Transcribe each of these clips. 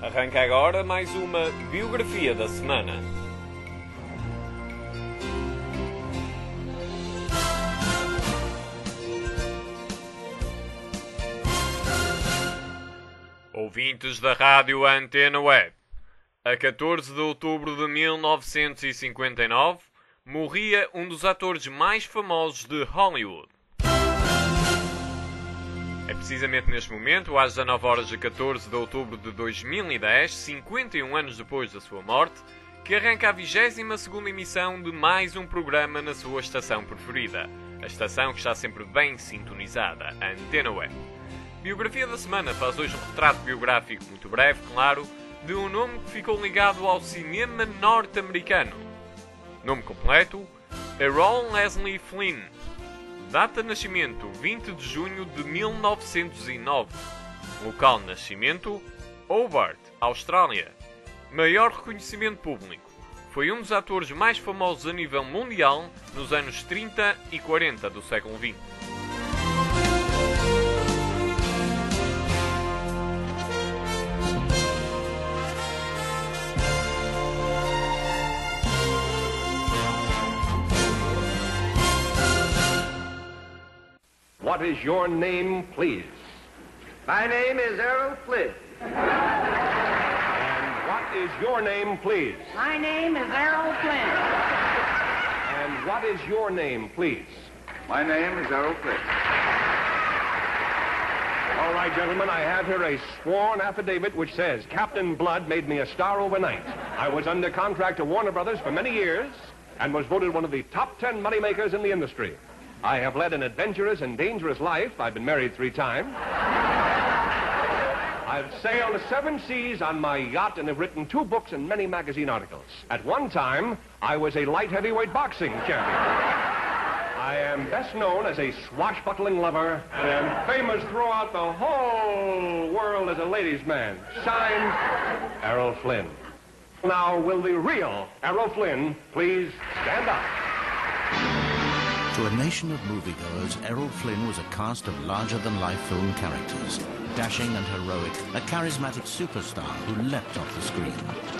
Arranca agora mais uma biografia da semana. Ouvintes da Rádio Antena Web, a 14 de outubro de 1959, morria um dos atores mais famosos de Hollywood. É precisamente neste momento, às 19 horas de 14 de outubro de 2010, 51 anos depois da sua morte, que arranca a 22ª emissão de mais um programa na sua estação preferida, a estação que está sempre bem sintonizada, a Antena Web. Biografia da semana faz hoje um retrato biográfico muito breve, claro, de um nome que ficou ligado ao cinema norte-americano. Nome completo: Errol Leslie Flynn. Data de nascimento: 20 de junho de 1909. Local de nascimento: Hobart, Austrália. Maior reconhecimento público: foi um dos atores mais famosos a nível mundial nos anos 30 e 40 do século XX. What is your name, please? My name is Errol Flynn. And what is your name, please? My name is Errol Flynn. And what is your name, please? My name is Errol Flynn. All right, gentlemen, I have here a sworn affidavit which says Captain Blood made me a star overnight. I was under contract to Warner Brothers for many years and was voted one of the top 10 moneymakers in the industry. I have led an adventurous and dangerous life. I've been married 3 times. I've sailed 7 seas on my yacht and have written 2 books and many magazine articles. At one time, I was a light heavyweight boxing champion. I am best known as a swashbuckling lover and am famous throughout the whole world as a ladies' man. Signed, Errol Flynn. Now, will the real Errol Flynn please stand up? To a nation of moviegoers, Errol Flynn was a cast of larger-than-life film characters. Dashing and heroic, a charismatic superstar who leapt off the screen.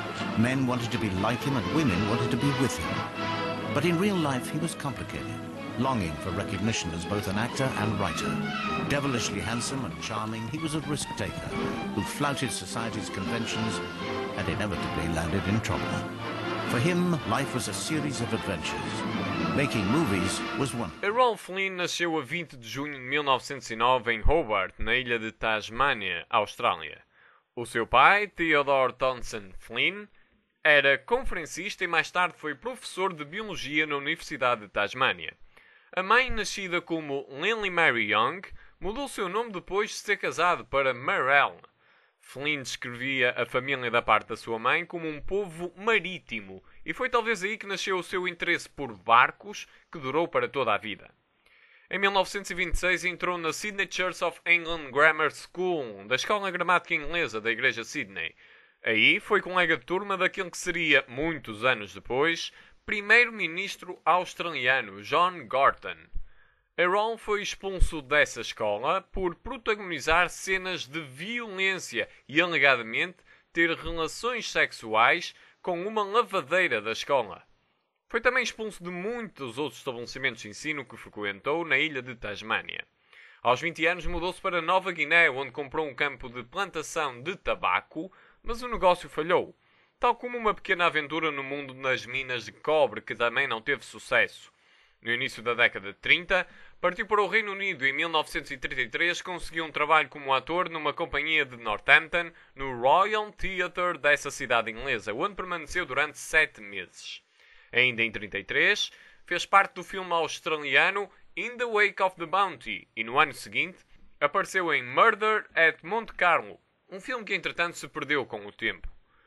Men wanted to be like him and women wanted to be with him. But in real life, he was complicated, longing for recognition as both an actor and writer. Devilishly handsome and charming, he was a risk-taker who flouted society's conventions and inevitably landed in trouble. For him, life was a series of adventures. Making movies was one. Errol Flynn nasceu a 20 de junho de 1909 em Hobart, na ilha de Tasmânia, Austrália. O seu pai, Theodore Townsend Flynn, era conferencista e mais tarde foi professor de biologia na Universidade de Tasmânia. A mãe, nascida como Lily Mary Young, mudou seu nome depois de ser casado para Marelle. Flynn descrevia a família da parte da sua mãe como um povo marítimo, e foi talvez aí que nasceu o seu interesse por barcos, que durou para toda a vida. Em 1926 entrou na Sydney Church of England Grammar School, da Escola Gramática Inglesa da Igreja Sydney. Aí foi colega de turma daquele que seria, muitos anos depois, primeiro-ministro australiano John Gorton. Errol foi expulso dessa escola por protagonizar cenas de violência e, alegadamente, ter relações sexuais com uma lavadeira da escola. Foi também expulso de muitos outros estabelecimentos de ensino que frequentou na ilha de Tasmânia. Aos 20 anos mudou-se para Nova Guiné, onde comprou um campo de plantação de tabaco, mas o negócio falhou, tal como uma pequena aventura no mundo das minas de cobre que também não teve sucesso. No início da década de 30, partiu para o Reino Unido e em 1933 conseguiu um trabalho como ator numa companhia de Northampton, no Royal Theatre dessa cidade inglesa, onde permaneceu durante 7 meses. Ainda em 1933, fez parte do filme australiano In the Wake of the Bounty e no ano seguinte apareceu em Murder at Monte Carlo, um filme que entretanto se perdeu com o tempo.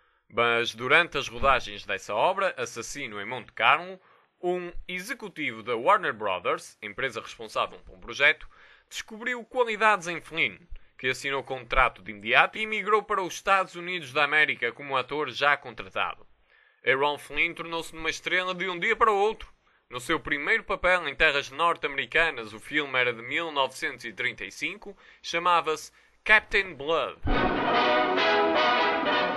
Mas durante as rodagens dessa obra, Assassino em Monte Carlo, um executivo da Warner Brothers, empresa responsável por um projeto, descobriu qualidades em Flynn, que assinou contrato de imediato e emigrou para os Estados Unidos da América como ator já contratado. Errol Flynn tornou-se numa estrela de um dia para o outro. No seu primeiro papel em terras norte-americanas, o filme era de 1935, chamava-se Captain Blood.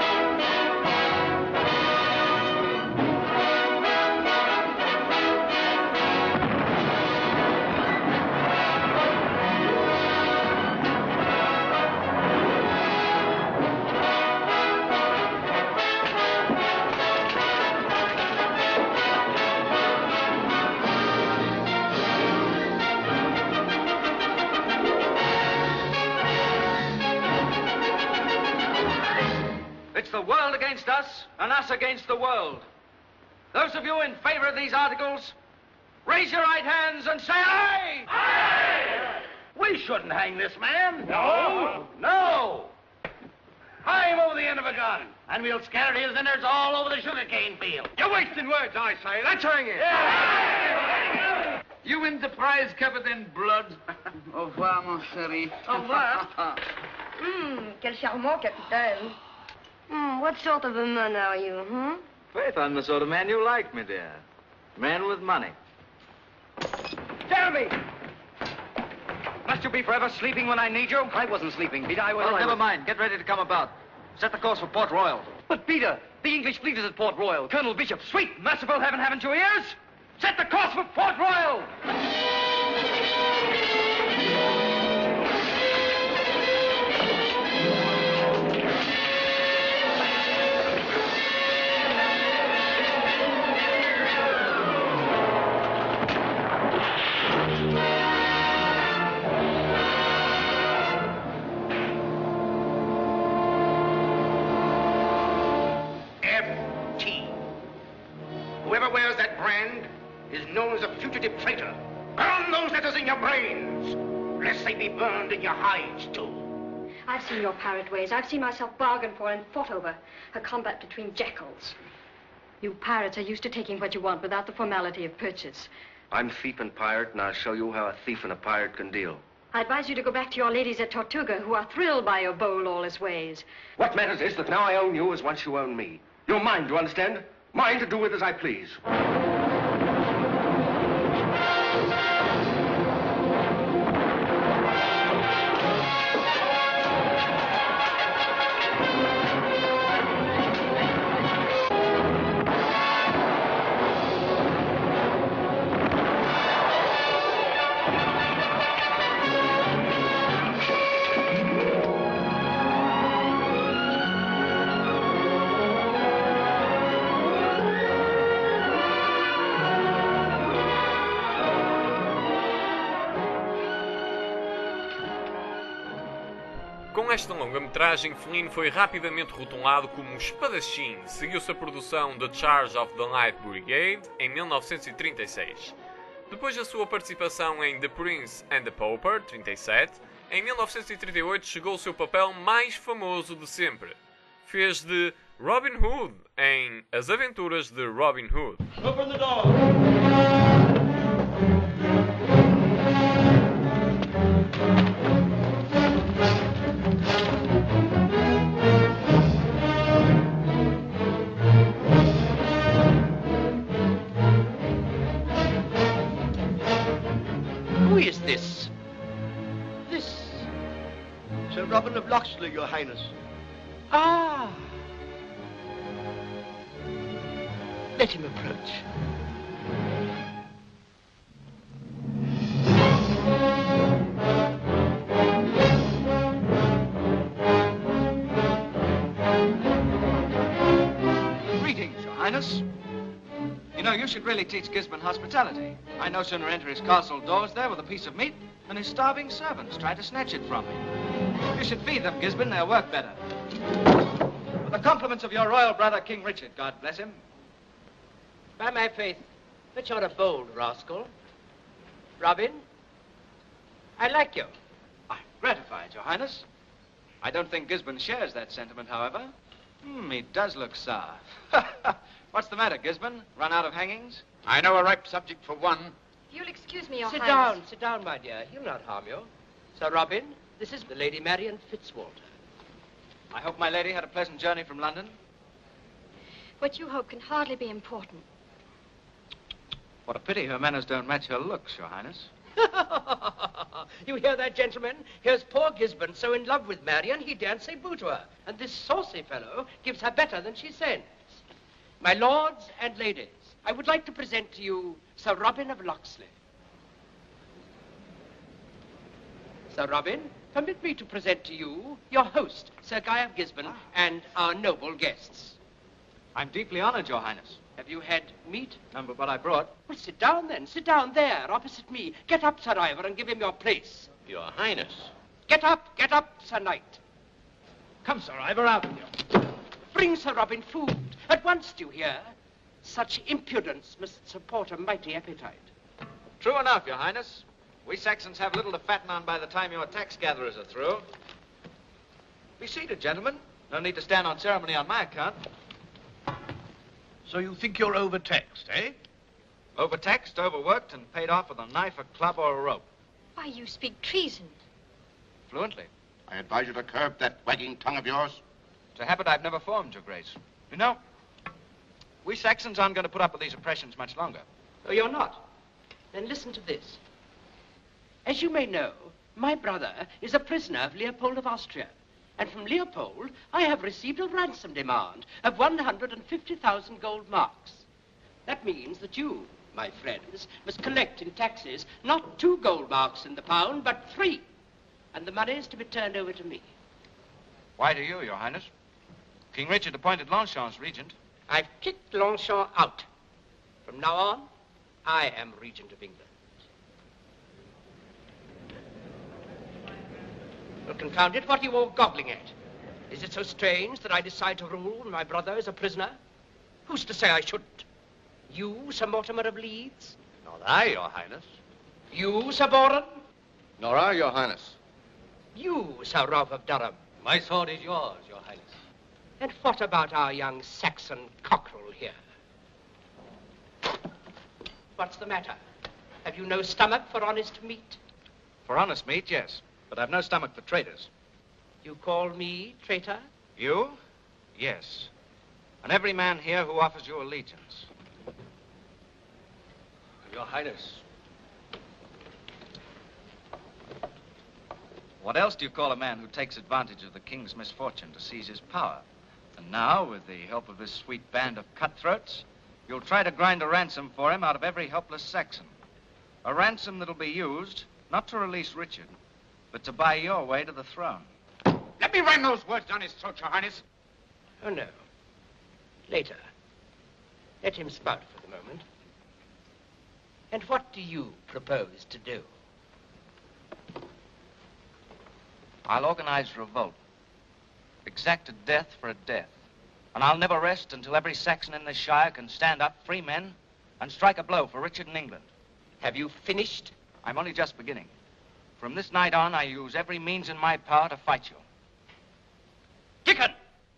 It's the world against us, and us against the world. Those of you in favor of these articles, raise your right hands and say aye! Aye! We shouldn't hang this man. No! No! Hang him over the end of a gun, and we'll scatter his innards all over the sugarcane field. You're wasting words, I say. Let's hang him. Yeah. You win the prize covered in blood. Au revoir, mon chéri. Au revoir. Quel charmant capitaine. What sort of a man are you, Faith, I'm the sort of man you like, my dear. Man with money. Jeremy! Must you be forever sleeping when I need you? I wasn't sleeping, Peter. I was... Well, never mind. Get ready to come about. Set the course for Port Royal. But, Peter, the English fleet is at Port Royal. Colonel Bishop... Sweet, merciful heaven, haven't you ears? Set the course for Port Royal! Whoever wears that brand is known as a fugitive traitor. Burn those letters in your brains, lest they be burned in your hides, too. I've seen your pirate ways. I've seen myself bargained for and fought over. A combat between jackals. You pirates are used to taking what you want without the formality of purchase. I'm thief and pirate, and I'll show you how a thief and a pirate can deal. I advise you to go back to your ladies at Tortuga, who are thrilled by your bold, lawless ways. What matters is that now I own you as once you own me. You're mine, do you understand? Mine to do with as I please. Com esta longa-metragem, Flynn foi rapidamente rotulado como espadachim. Seguiu-se a produção The Charge of the Light Brigade em 1936. Depois da sua participação em The Prince and the Pauper, 37, em 1938 chegou o seu papel mais famoso de sempre. Fez de Robin Hood em As Aventuras de Robin Hood. Open the door! Who is this? This? Sir Robin of Locksley, Your Highness. Ah! Let him approach. Greetings, Your Highness. You know, you should really teach Gisborne hospitality. I no sooner enter his castle doors there with a piece of meat than his starving servants try to snatch it from me. You should feed them, Gisborne. They'll work better. With the compliments of your royal brother, King Richard, God bless him. By my faith, but you're a bold rascal. Robin, I like you. I'm gratified, Your Highness. I don't think Gisborne shares that sentiment, however. He does look sour. What's the matter, Gisborne? Run out of hangings? I know a ripe subject for one. You'll excuse me, Your Sit Highness. down, my dear. He'll not harm you. Sir Robin, this is the Lady Marian Fitzwalter. I hope my lady had a pleasant journey from London. What you hope can hardly be important. What a pity her manners don't match her looks, Your Highness. You hear that, gentlemen? Here's poor Gisborne so in love with Marian, he daren't say boo to her. And this saucy fellow gives her better than she sends. My lords and ladies, I would like to present to you Sir Robin of Locksley. Sir Robin, permit me to present to you your host, Sir Guy of Gisborne, and our noble guests. I'm deeply honored, Your Highness. Have you had meat? None but what I brought. Well, sit down then. Sit down there, opposite me. Get up, Sir Ivor, and give him your place. Your Highness. Get up, Sir Knight. Come, Sir Ivor, out with you. Bring Sir Robin food. At once, do you hear? Such impudence must support a mighty appetite. True enough, Your Highness. We Saxons have little to fatten on by the time your tax gatherers are through. Be seated, gentlemen. No need to stand on ceremony on my account. So you think you're overtaxed, eh? Overtaxed, overworked, and paid off with a knife, a club, or a rope. Why, you speak treason. Fluently. I advise you to curb that wagging tongue of yours. It's a habit I've never formed, Your Grace. You know, we Saxons aren't going to put up with these oppressions much longer. Oh, you're not? Then listen to this. As you may know, my brother is a prisoner of Leopold of Austria. And from Leopold, I have received a ransom demand of 150,000 gold marks. That means that you, my friends, must collect in taxes not 2 gold marks in the pound, but 3. And the money is to be turned over to me. Why to you, Your Highness? King Richard appointed Longchamp as regent. I've kicked Longchamp out. From now on, I am regent of England. Well, confound it, what are you all gobbling at? Is it so strange that I decide to rule when my brother is a prisoner? Who's to say I shouldn't? You, Sir Mortimer of Leeds? Not I, Your Highness. You, Sir Boren? Nor I, Your Highness. You, Sir Rolf of Durham? My sword is yours, Your Highness. And what about our young Saxon cockerel here? What's the matter? Have you no stomach for honest meat? For honest meat, yes. But I've no stomach for traitors. You call me traitor? You? Yes. And every man here who offers you allegiance. Your Highness. What else do you call a man who takes advantage of the king's misfortune to seize his power? And now, with the help of this sweet band of cutthroats, you'll try to grind a ransom for him out of every helpless Saxon. A ransom that'll be used not to release Richard, but to buy your way to the throne. Let me ram those words down his throat, Your Highness. Oh, no. Later. Let him spout for the moment. And what do you propose to do? I'll organize revolt. Exact a death for a death. And I'll never rest until every Saxon in this shire can stand up, free men, and strike a blow for Richard and England. Have you finished? I'm only just beginning. From this night on, I use every means in my power to fight you. Dickon!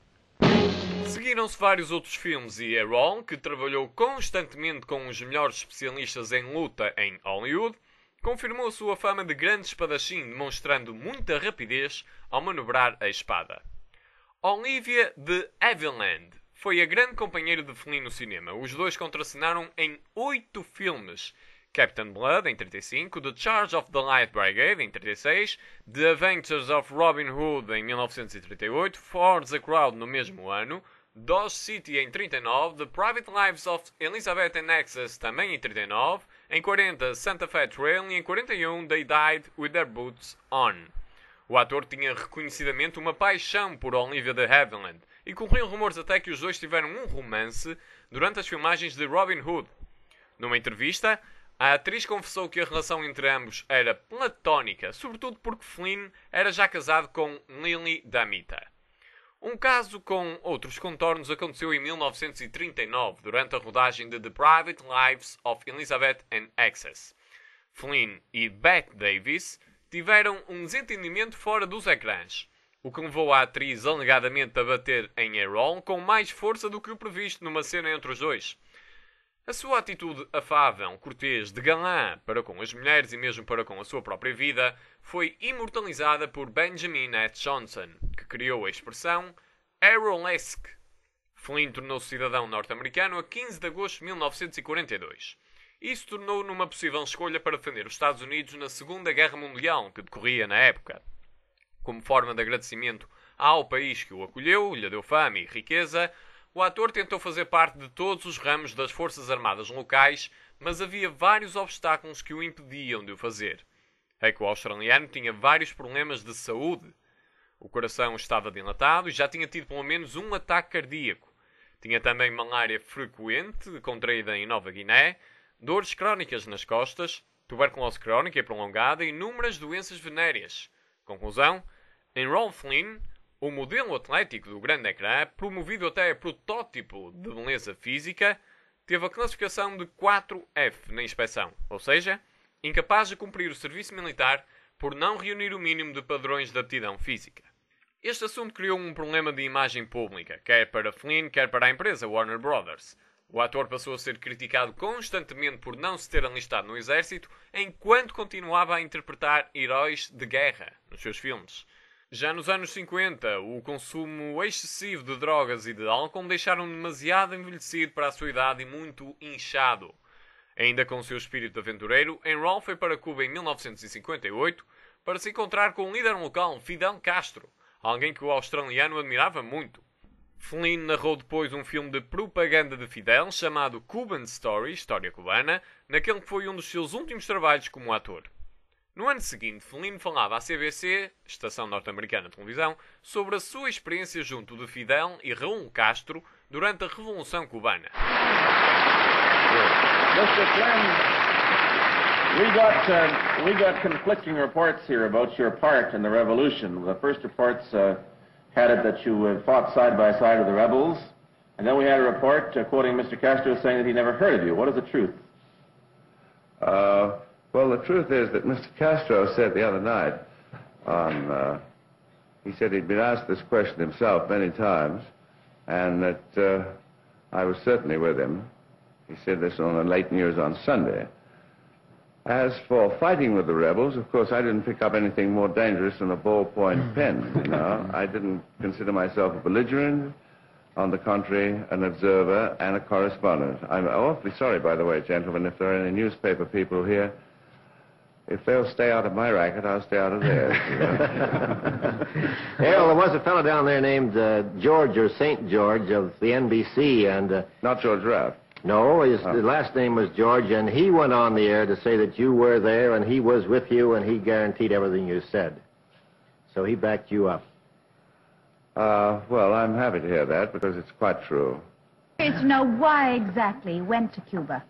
Seguiram-se vários outros filmes e Aaron, que trabalhou constantemente com os melhores especialistas em luta em Hollywood, confirmou a sua fama de grande espadachim, demonstrando muita rapidez ao manobrar a espada. Olivia de Havilland foi a grande companheira de Flynn no cinema. Os dois contracenaram em 8 filmes. Captain Blood, em 35, The Charge of the Light Brigade, em 36, The Adventures of Robin Hood, em 1938, For the Crowd, no mesmo ano, Dodge City, em 39, The Private Lives of Elizabeth and Access, também em 39, em 40, Santa Fe Trail e em 41, They Died with Their Boots On. O ator tinha reconhecidamente uma paixão por Olivia de Havilland e corriam rumores até que os dois tiveram um romance durante as filmagens de Robin Hood. Numa entrevista, a atriz confessou que a relação entre ambos era platónica, sobretudo porque Flynn era já casado com Lily Damita. Um caso com outros contornos aconteceu em 1939, durante a rodagem de The Private Lives of Elizabeth and Access. Flynn e Bette Davis tiveram um desentendimento fora dos ecrãs, o que levou a atriz alegadamente a bater em Aaron com mais força do que o previsto numa cena entre os dois. A sua atitude afável, cortês, de galã para com as mulheres e mesmo para com a sua própria vida foi imortalizada por Benjamin H. Johnson, que criou a expressão Arrowesque. Flynn tornou-se cidadão norte-americano a 15 de agosto de 1942. Isso tornou-o numa possível escolha para defender os Estados Unidos na Segunda Guerra Mundial, que decorria na época. Como forma de agradecimento ao país que o acolheu, lhe deu fama e riqueza, o ator tentou fazer parte de todos os ramos das Forças Armadas locais, mas havia vários obstáculos que o impediam de o fazer. É que o australiano tinha vários problemas de saúde. O coração estava dilatado e já tinha tido pelo menos um ataque cardíaco. Tinha também malária frequente, contraída em Nova Guiné, dores crónicas nas costas, tuberculose crónica e prolongada e inúmeras doenças venéreas. Conclusão, em Ron Flynn, O modelo atlético do grande ecrã, promovido até a protótipo de beleza física, teve a classificação de 4F na inspeção, ou seja, incapaz de cumprir o serviço militar por não reunir o mínimo de padrões de aptidão física. Este assunto criou um problema de imagem pública, quer para Flynn, quer para a empresa Warner Brothers. O ator passou a ser criticado constantemente por não se ter alistado no exército, enquanto continuava a interpretar heróis de guerra nos seus filmes. Já nos anos 50, o consumo excessivo de drogas e de álcool deixaram demasiado envelhecido para a sua idade e muito inchado. Ainda com o seu espírito aventureiro, Enroll foi para Cuba em 1958 para se encontrar com o líder local Fidel Castro, alguém que o australiano admirava muito. Flynn narrou depois um filme de propaganda de Fidel chamado Cuban Story, História Cubana, naquele que foi um dos seus últimos trabalhos como ator. No ano seguinte, Flynn falava à CBC, estação norte-americana de televisão, sobre a sua experiência junto de Fidel e Raul Castro durante a Revolução Cubana. Mr. Flynn, we got conflicting reports here about your part in the revolution. The first reports had it that you fought side by side with the rebels, and then we had a report quoting Mr. Castro saying that he never heard of you. What is the truth? Well, the truth is that Mr. Castro said the other night he said he'd been asked this question himself many times, and that I was certainly with him. He said this on the late news on Sunday. As for fighting with the rebels, of course, I didn't pick up anything more dangerous than a ballpoint pen, you know. I didn't consider myself a belligerent. On the contrary, an observer and a correspondent. I'm awfully sorry, by the way, gentlemen, if there are any newspaper people here. If they'll stay out of my racket, I'll stay out of theirs. You know? Well, there was a fellow down there named George or St. George of the NBC, and... Not George Raft. No, his last name was George, and he went on the air to say that you were there, and he was with you, and he guaranteed everything you said. So he backed you up. Well, I'm happy to hear that, because it's quite true. To know why exactly you went to Cuba.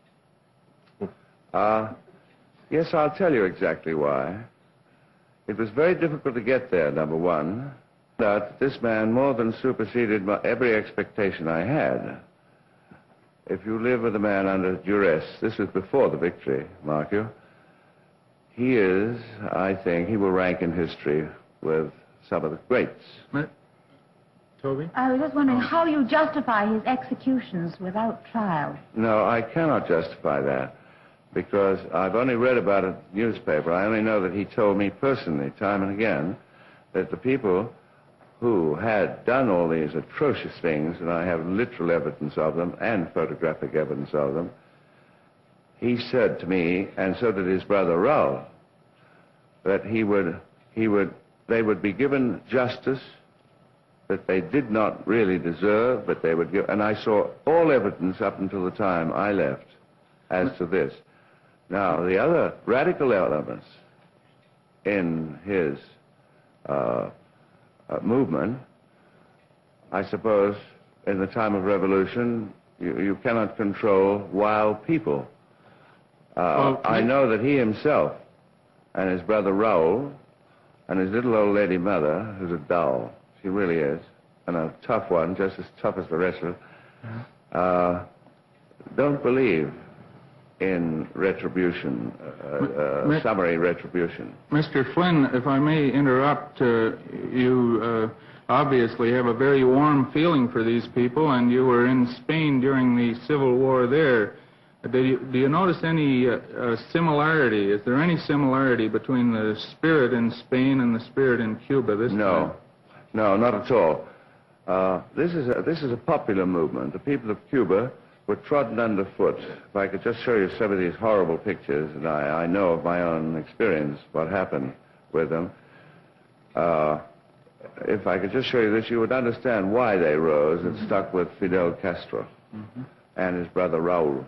Yes, I'll tell you exactly why. It was very difficult to get there, number one. That this man more than superseded every expectation I had. If you live with a man under duress, this was before the victory, mark you, he is, I think, he will rank in history with some of the greats. Toby? I was just wondering how you justify his executions without trial. No, I cannot justify that, because I've only read about it in the newspaper. I only know that he told me personally, time and again, that the people who had done all these atrocious things, and I have literal evidence of them and photographic evidence of them, he said to me, and so did his brother Raul, that they would be given justice that they did not really deserve, but they would give, and I saw all evidence up until the time I left as to this. Now, the other radical elements in his movement, I suppose, in the time of revolution, you cannot control wild people. I know that he himself and his brother Raul and his little old lady mother, who's a doll, she really is, and a tough one, just as tough as the rest of us, don't believe in retribution, summary retribution. Mr. Flynn, if I may interrupt, you obviously have a very warm feeling for these people, and you were in Spain during the Civil War there. Do you notice any similarity? Is there any similarity between the spirit in Spain and the spirit in Cuba this time? No, not at all. This is a popular movement. The people of Cuba were trodden underfoot. If I could just show you some of these horrible pictures, and I know of my own experience what happened with them. If I could just show you this, you would understand why they rose and stuck with Fidel Castro and his brother Raul,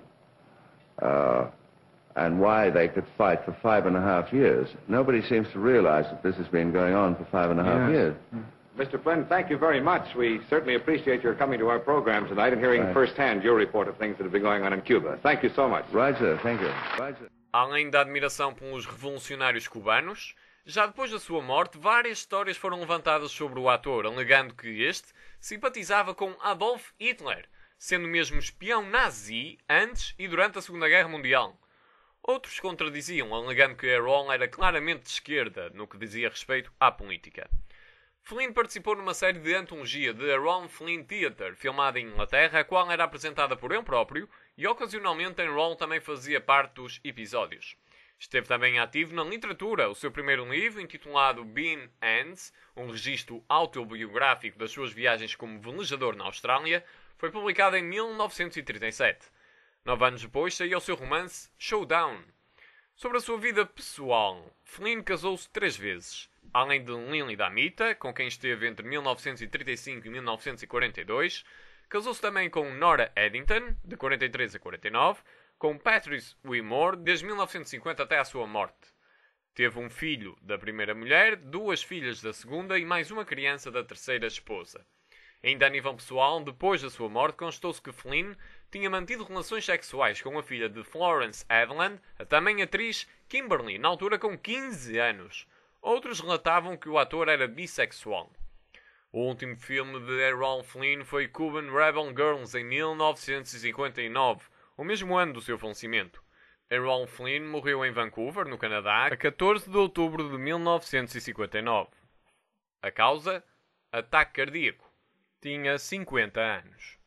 and why they could fight for 5.5 years. Nobody seems to realize that this has been going on for 5.5 years. Mr. Flynn, thank you very much. We certainly appreciate your coming to our program tonight and hearing firsthand your report of things that have been going on in Cuba. Thank you so much. Right, sir. Thank you. Right, sir. Além da admiração pelos revolucionários cubanos, Já depois da sua morte, várias histórias foram levantadas sobre o ator, alegando que este simpatizava com Adolf Hitler, sendo mesmo espião nazi antes e durante a Segunda Guerra Mundial. Outros contradiziam, alegando que Errol era claramente de esquerda no que dizia respeito à política. Flynn participou numa série de antologia de Errol Flynn Theatre, filmada em Inglaterra, a qual era apresentada por ele próprio, e ocasionalmente Errol também fazia parte dos episódios. Esteve também ativo na literatura. O seu primeiro livro, intitulado Bean Hands, um registro autobiográfico das suas viagens como velejador na Austrália, foi publicado em 1937. 9 anos depois saiu o seu romance Showdown. Sobre a sua vida pessoal, Flynn casou-se 3 vezes. Além de Lily Damita, com quem esteve entre 1935 e 1942, casou-se também com Nora Eddington, de 43 a 49, com Patrice Wimore desde 1950 até à sua morte. Teve um filho da primeira mulher, 2 filhas da segunda e mais uma criança da terceira esposa. Ainda a nível pessoal, depois da sua morte, constou-se que Flynn tinha mantido relações sexuais com a filha de Florence Adland, a também atriz Kimberly, na altura com 15 anos. Outros relatavam que o ator era bissexual. O último filme de Errol Flynn foi Cuban Rebel Girls, em 1959, o mesmo ano do seu falecimento. Errol Flynn morreu em Vancouver, no Canadá, a 14 de outubro de 1959. A causa? Ataque cardíaco. Tinha 50 anos.